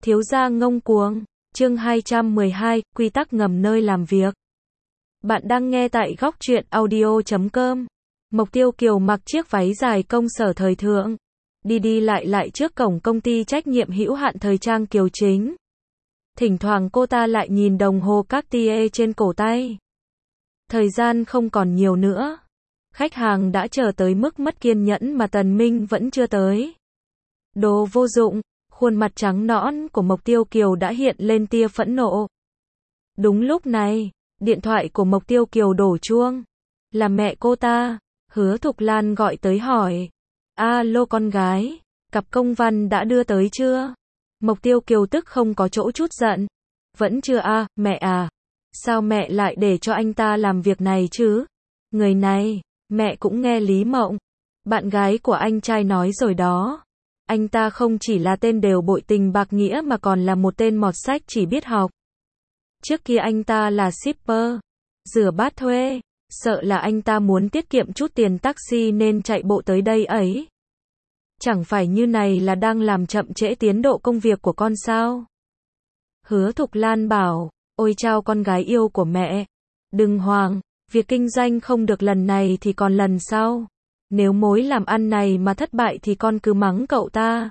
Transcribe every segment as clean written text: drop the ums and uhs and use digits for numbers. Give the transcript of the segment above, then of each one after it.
Thiếu gia ngông cuồng, chương 212, quy tắc ngầm nơi làm việc. Bạn đang nghe tại góc truyện audio.com. Mộc Tiêu Kiều mặc chiếc váy dài công sở thời thượng, đi đi lại lại trước cổng công ty trách nhiệm hữu hạn thời trang Kiều Chính. Thỉnh thoảng cô ta lại nhìn đồng hồ Cartier trên cổ tay. Thời gian không còn nhiều nữa. Khách hàng đã chờ tới mức mất kiên nhẫn mà Tần Minh vẫn chưa tới. Đồ vô dụng. Khuôn mặt trắng nõn của Mộc Tiêu Kiều đã hiện lên tia phẫn nộ. Đúng lúc này, điện thoại của Mộc Tiêu Kiều đổ chuông. Là mẹ cô ta. Hứa Thục Lan gọi tới hỏi. Alo con gái, cặp công văn đã đưa tới chưa? Mộc Tiêu Kiều tức không có chỗ chút giận. Vẫn chưa mẹ à. Sao mẹ lại để cho anh ta làm việc này chứ? Người này, mẹ cũng nghe Lý Mộng, bạn gái của anh trai nói rồi đó. Anh ta không chỉ là tên đều bội tình bạc nghĩa mà còn là một tên mọt sách chỉ biết học. Trước kia anh ta là shipper, rửa bát thuê, sợ là anh ta muốn tiết kiệm chút tiền taxi nên chạy bộ tới đây ấy. Chẳng phải như này là đang làm chậm trễ tiến độ công việc của con sao? Hứa Thục Lan bảo, ôi chao con gái yêu của mẹ, đừng hoảng, việc kinh doanh không được lần này thì còn lần sau. Nếu mối làm ăn này mà thất bại thì con cứ mắng cậu ta.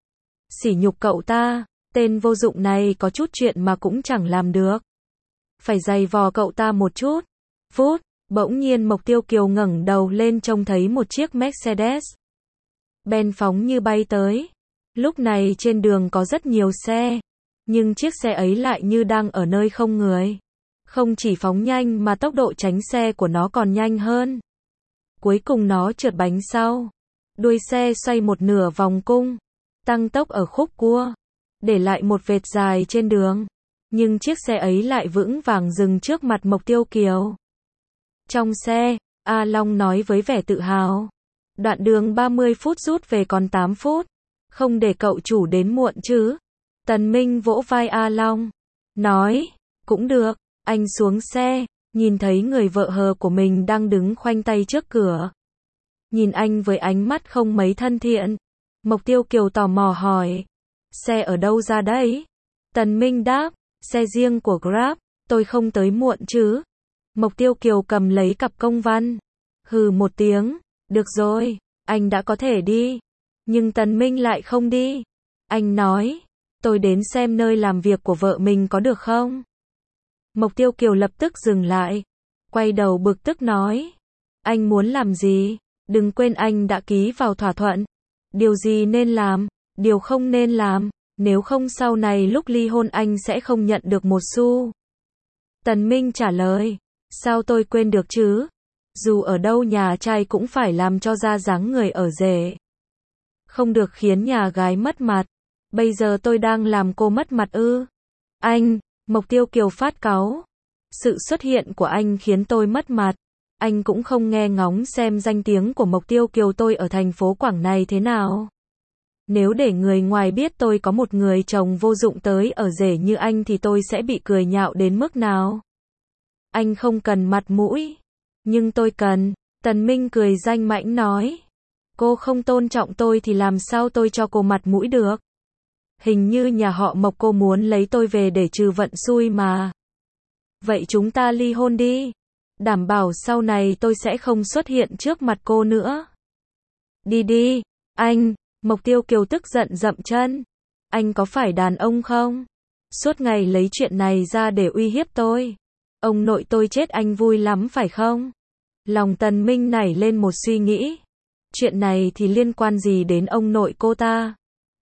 Sỉ nhục cậu ta, tên vô dụng này có chút chuyện mà cũng chẳng làm được. Phải giày vò cậu ta một chút. Phút, bỗng nhiên Mộc Tiêu Kiều ngẩng đầu lên trông thấy một chiếc Mercedes Benz phóng như bay tới. Lúc này trên đường có rất nhiều xe, nhưng chiếc xe ấy lại như đang ở nơi không người. Không chỉ phóng nhanh mà tốc độ tránh xe của nó còn nhanh hơn. Cuối cùng nó trượt bánh sau. Đuôi xe xoay một nửa vòng cung, tăng tốc ở khúc cua, để lại một vệt dài trên đường. Nhưng chiếc xe ấy lại vững vàng dừng trước mặt Mộc Tiêu Kiều. Trong xe, A Long nói với vẻ tự hào. Đoạn đường 30 phút rút về còn 8 phút. Không để cậu chủ đến muộn chứ. Tần Minh vỗ vai A Long. Nói, cũng được. Anh xuống xe. Nhìn thấy người vợ hờ của mình đang đứng khoanh tay trước cửa. Nhìn anh với ánh mắt không mấy thân thiện. Mộc Tiêu Kiều tò mò hỏi. Xe ở đâu ra đấy? Tần Minh đáp. Xe riêng của Grab. Tôi không tới muộn chứ? Mộc Tiêu Kiều cầm lấy cặp công văn. Hừ một tiếng. Được rồi, anh đã có thể đi. Nhưng Tần Minh lại không đi. Anh nói. Tôi đến xem nơi làm việc của vợ mình có được không? Mộc Tiêu Kiều lập tức dừng lại, quay đầu bực tức nói, anh muốn làm gì? Đừng quên anh đã ký vào thỏa thuận. Điều gì nên làm, điều không nên làm, nếu không sau này lúc ly hôn anh sẽ không nhận được một xu. Tần Minh trả lời, sao tôi quên được chứ? Dù ở đâu nhà trai cũng phải làm cho ra dáng người ở rể. Không được khiến nhà gái mất mặt. Bây giờ tôi đang làm cô mất mặt ư? Anh, Mộc Tiêu Kiều phát cáu. Sự xuất hiện của anh khiến tôi mất mặt. Anh cũng không nghe ngóng xem danh tiếng của Mộc Tiêu Kiều tôi ở thành phố Quảng này thế nào. Nếu để người ngoài biết tôi có một người chồng vô dụng tới ở rể như anh thì tôi sẽ bị cười nhạo đến mức nào? Anh không cần mặt mũi. Nhưng tôi cần. Tần Minh cười danh mãnh nói. Cô không tôn trọng tôi thì làm sao tôi cho cô mặt mũi được? Hình như nhà họ Mộc cô muốn lấy tôi về để trừ vận xui mà. Vậy chúng ta ly hôn đi. Đảm bảo sau này tôi sẽ không xuất hiện trước mặt cô nữa. Đi đi, anh. Mộc Tiêu Kiều tức giận dậm chân. Anh có phải đàn ông không? Suốt ngày lấy chuyện này ra để uy hiếp tôi. Ông nội tôi chết anh vui lắm phải không? Lòng Tần Minh nảy lên một suy nghĩ. Chuyện này thì liên quan gì đến ông nội cô ta?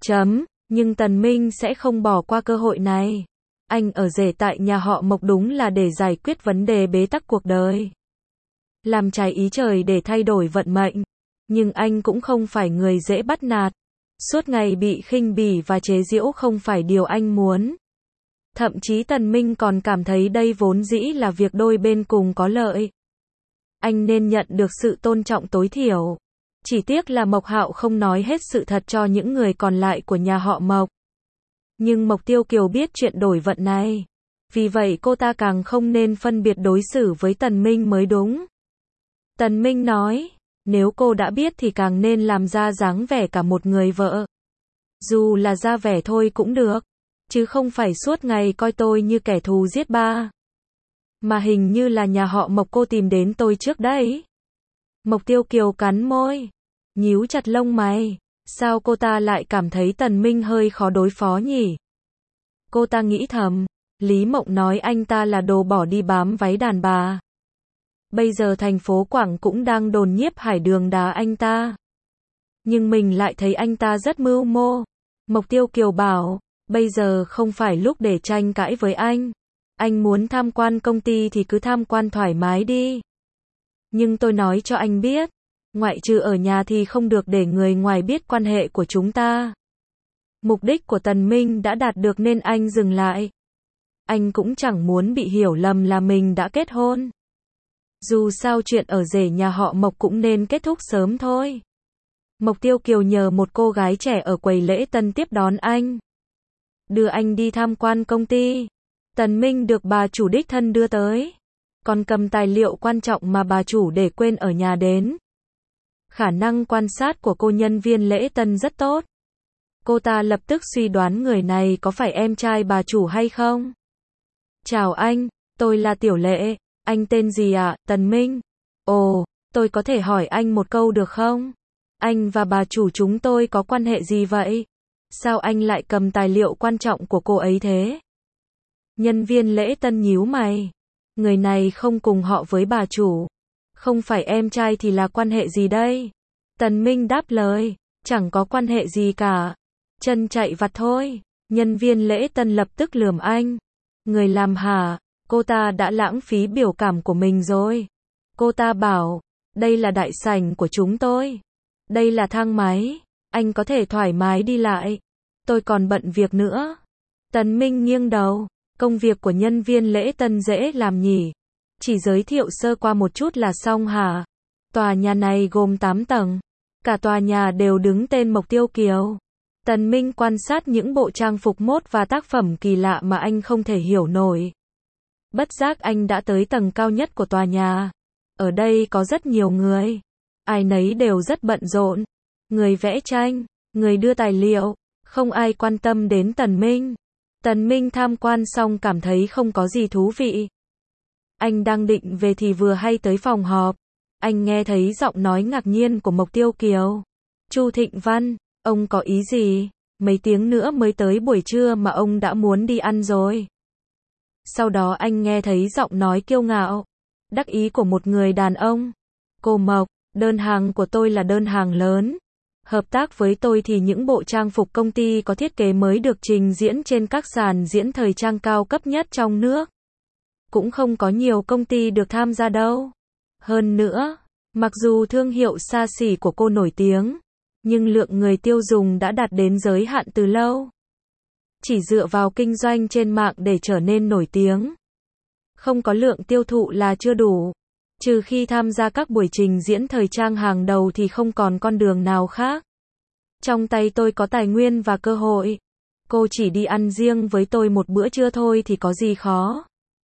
Nhưng Tần Minh sẽ không bỏ qua cơ hội này. Anh ở rể tại nhà họ Mộc đúng là để giải quyết vấn đề bế tắc cuộc đời. Làm trái ý trời để thay đổi vận mệnh. Nhưng anh cũng không phải người dễ bắt nạt. Suốt ngày bị khinh bỉ và chế giễu không phải điều anh muốn. Thậm chí Tần Minh còn cảm thấy đây vốn dĩ là việc đôi bên cùng có lợi. Anh nên nhận được sự tôn trọng tối thiểu. Chỉ tiếc là Mộc Hạo không nói hết sự thật cho những người còn lại của nhà họ Mộc. Nhưng Mộc Tiêu Kiều biết chuyện đổi vận này. Vì vậy cô ta càng không nên phân biệt đối xử với Tần Minh mới đúng. Tần Minh nói, nếu cô đã biết thì càng nên làm ra dáng vẻ cả một người vợ. Dù là ra vẻ thôi cũng được. chứ không phải suốt ngày coi tôi như kẻ thù giết ba. Mà hình như là nhà họ Mộc cô tìm đến tôi trước đấy. Mộc Tiêu Kiều cắn môi, nhíu chặt lông mày, sao cô ta lại cảm thấy Tần Minh hơi khó đối phó nhỉ? Cô ta nghĩ thầm, Lý Mộng nói anh ta là đồ bỏ đi bám váy đàn bà. Bây giờ thành phố Quảng cũng đang đồn Nhiếp Hải Đường đá anh ta. Nhưng mình lại thấy anh ta rất mưu mô. Mộc Tiêu Kiều bảo, bây giờ không phải lúc để tranh cãi với anh. Anh muốn tham quan công ty thì cứ tham quan thoải mái đi. Nhưng tôi nói cho anh biết, ngoại trừ ở nhà thì không được để người ngoài biết quan hệ của chúng ta. Mục đích của Tần Minh đã đạt được nên anh dừng lại. Anh cũng chẳng muốn bị hiểu lầm là mình đã kết hôn. Dù sao chuyện ở rể nhà họ Mộc cũng nên kết thúc sớm thôi. Mộc Tiêu Kiều nhờ một cô gái trẻ ở quầy lễ tân tiếp đón anh. Đưa anh đi tham quan công ty. Tần Minh được bà chủ đích thân đưa tới. Còn cầm tài liệu quan trọng mà bà chủ để quên ở nhà đến. Khả năng quan sát của cô nhân viên lễ tân rất tốt. Cô ta lập tức suy đoán người này có phải em trai bà chủ hay không. Chào anh, tôi là Tiểu Lệ, anh tên gì ạ? Tần Minh. Ồ, tôi có thể hỏi anh một câu được không? Anh và bà chủ chúng tôi có quan hệ gì vậy? Sao anh lại cầm tài liệu quan trọng của cô ấy thế? Nhân viên lễ tân nhíu mày. Người này không cùng họ với bà chủ. Không phải em trai thì là quan hệ gì đây? Tần Minh đáp lời, chẳng có quan hệ gì cả. Chân chạy vặt thôi. Nhân viên lễ tân lập tức lườm anh. Người làm hả? Cô ta đã lãng phí biểu cảm của mình rồi. Cô ta bảo, đây là đại sảnh của chúng tôi. Đây là thang máy. Anh có thể thoải mái đi lại. Tôi còn bận việc nữa. Tần Minh nghiêng đầu. Công việc của nhân viên lễ tân dễ làm nhỉ? Chỉ giới thiệu sơ qua một chút là xong hả? Tòa nhà này gồm 8 tầng. Cả tòa nhà đều đứng tên Mộc Tiêu Kiều. Tần Minh quan sát những bộ trang phục mốt và tác phẩm kỳ lạ mà anh không thể hiểu nổi. Bất giác anh đã tới tầng cao nhất của tòa nhà. Ở đây có rất nhiều người. Ai nấy đều rất bận rộn. Người vẽ tranh, người đưa tài liệu. Không ai quan tâm đến Tần Minh. Tần Minh tham quan xong cảm thấy không có gì thú vị. Anh đang định về thì vừa hay tới phòng họp. Anh nghe thấy giọng nói ngạc nhiên của Mộc Tiêu Kiều. Chu Thịnh Văn, ông có ý gì? Mấy tiếng nữa mới tới buổi trưa mà ông đã muốn đi ăn rồi. Sau đó anh nghe thấy giọng nói kiêu ngạo, đắc ý của một người đàn ông. Cô Mộc, đơn hàng của tôi là đơn hàng lớn. Hợp tác với tôi thì những bộ trang phục công ty có thiết kế mới được trình diễn trên các sàn diễn thời trang cao cấp nhất trong nước. Cũng không có nhiều công ty được tham gia đâu. Hơn nữa, mặc dù thương hiệu xa xỉ của cô nổi tiếng, nhưng lượng người tiêu dùng đã đạt đến giới hạn từ lâu. Chỉ dựa vào kinh doanh trên mạng để trở nên nổi tiếng, không có lượng tiêu thụ là chưa đủ. Trừ khi tham gia các buổi trình diễn thời trang hàng đầu thì không còn con đường nào khác. Trong tay tôi có tài nguyên và cơ hội. Cô chỉ đi ăn riêng với tôi một bữa trưa thôi thì có gì khó.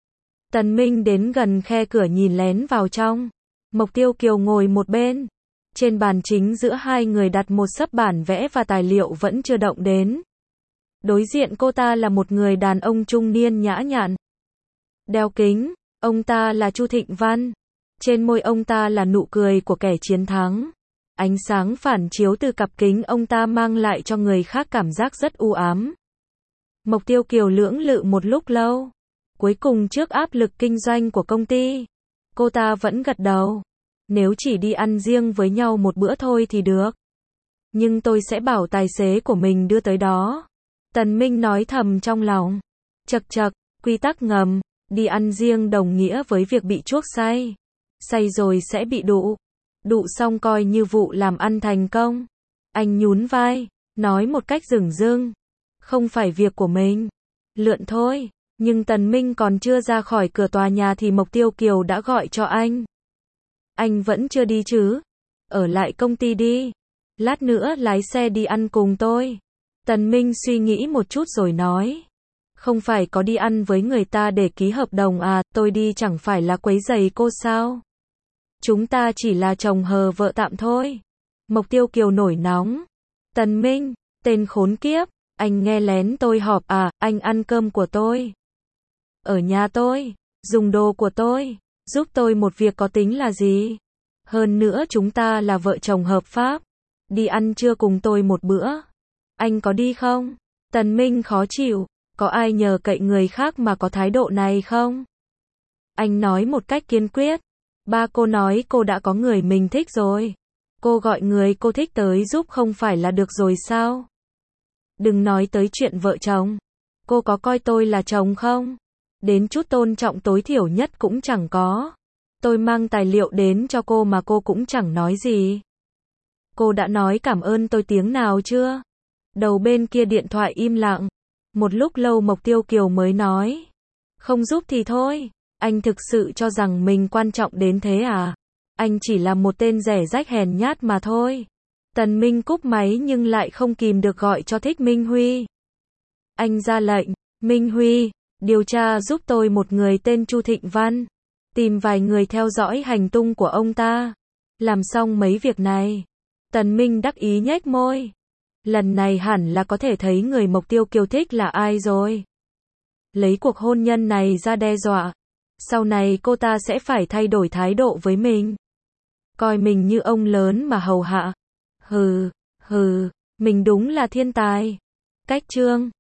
Tần Minh đến gần khe cửa nhìn lén vào trong. Mộc Tiêu Kiều ngồi một bên. Trên bàn chính giữa hai người đặt một xấp bản vẽ và tài liệu vẫn chưa động đến. Đối diện cô ta là một người đàn ông trung niên nhã nhặn. Đeo kính, ông ta là Chu Thịnh Văn. Trên môi ông ta là nụ cười của kẻ chiến thắng. Ánh sáng phản chiếu từ cặp kính ông ta mang lại cho người khác cảm giác rất u ám. Mộc Tiêu Kiều lưỡng lự một lúc lâu. Cuối cùng trước áp lực kinh doanh của công ty, cô ta vẫn gật đầu. Nếu chỉ đi ăn riêng với nhau một bữa thôi thì được. Nhưng tôi sẽ bảo tài xế của mình đưa tới đó. Tần Minh nói thầm trong lòng. Chậc chậc, quy tắc ngầm, đi ăn riêng đồng nghĩa với việc bị chuốc say. Say rồi sẽ bị đụ. Đụ xong coi như vụ làm ăn thành công. Anh nhún vai, nói một cách dửng dưng. Không phải việc của mình. Lượn thôi. Nhưng Tần Minh còn chưa ra khỏi cửa tòa nhà thì Mộc Tiêu Kiều đã gọi cho anh. Anh vẫn chưa đi chứ? Ở lại công ty đi. Lát nữa lái xe đi ăn cùng tôi. Tần Minh suy nghĩ một chút rồi nói. Không phải có đi ăn với người ta để ký hợp đồng à, tôi đi chẳng phải là quấy rầy cô sao? Chúng ta chỉ là chồng hờ vợ tạm thôi. Mộc Tiêu Kiều nổi nóng. Tần Minh, tên khốn kiếp, Anh nghe lén tôi họp à, anh ăn cơm của tôi. Ở nhà tôi, dùng đồ của tôi, giúp tôi một việc có tính là gì? Hơn nữa chúng ta là vợ chồng hợp pháp. Đi ăn trưa cùng tôi một bữa. Anh có đi không? Tần Minh khó chịu, có ai nhờ cậy người khác mà có thái độ này không? Anh nói một cách kiên quyết. Ba cô nói cô đã có người mình thích rồi. Cô gọi người cô thích tới giúp không phải là được rồi sao? Đừng nói tới chuyện vợ chồng. Cô có coi tôi là chồng không? Đến chút tôn trọng tối thiểu nhất cũng chẳng có. Tôi mang tài liệu đến cho cô mà cô cũng chẳng nói gì. Cô đã nói cảm ơn tôi tiếng nào chưa? Đầu bên kia điện thoại im lặng. Một lúc lâu Mộc Tiêu Kiều mới nói. Không giúp thì thôi. Anh thực sự cho rằng mình quan trọng đến thế à? Anh chỉ là một tên rẻ rách hèn nhát mà thôi. Tần Minh cúp máy nhưng lại không kìm được gọi cho Thích Minh Huy. Anh ra lệnh, Minh Huy, điều tra giúp tôi một người tên Chu Thịnh Văn. Tìm vài người theo dõi hành tung của ông ta. Làm xong mấy việc này. Tần Minh đắc ý nhếch môi. Lần này hẳn là có thể thấy người Mộc Tiêu Kiều thích là ai rồi. Lấy cuộc hôn nhân này ra đe dọa. Sau này cô ta sẽ phải thay đổi thái độ với mình. Coi mình như ông lớn mà hầu hạ. Hừ, mình đúng là thiên tài. Cách chương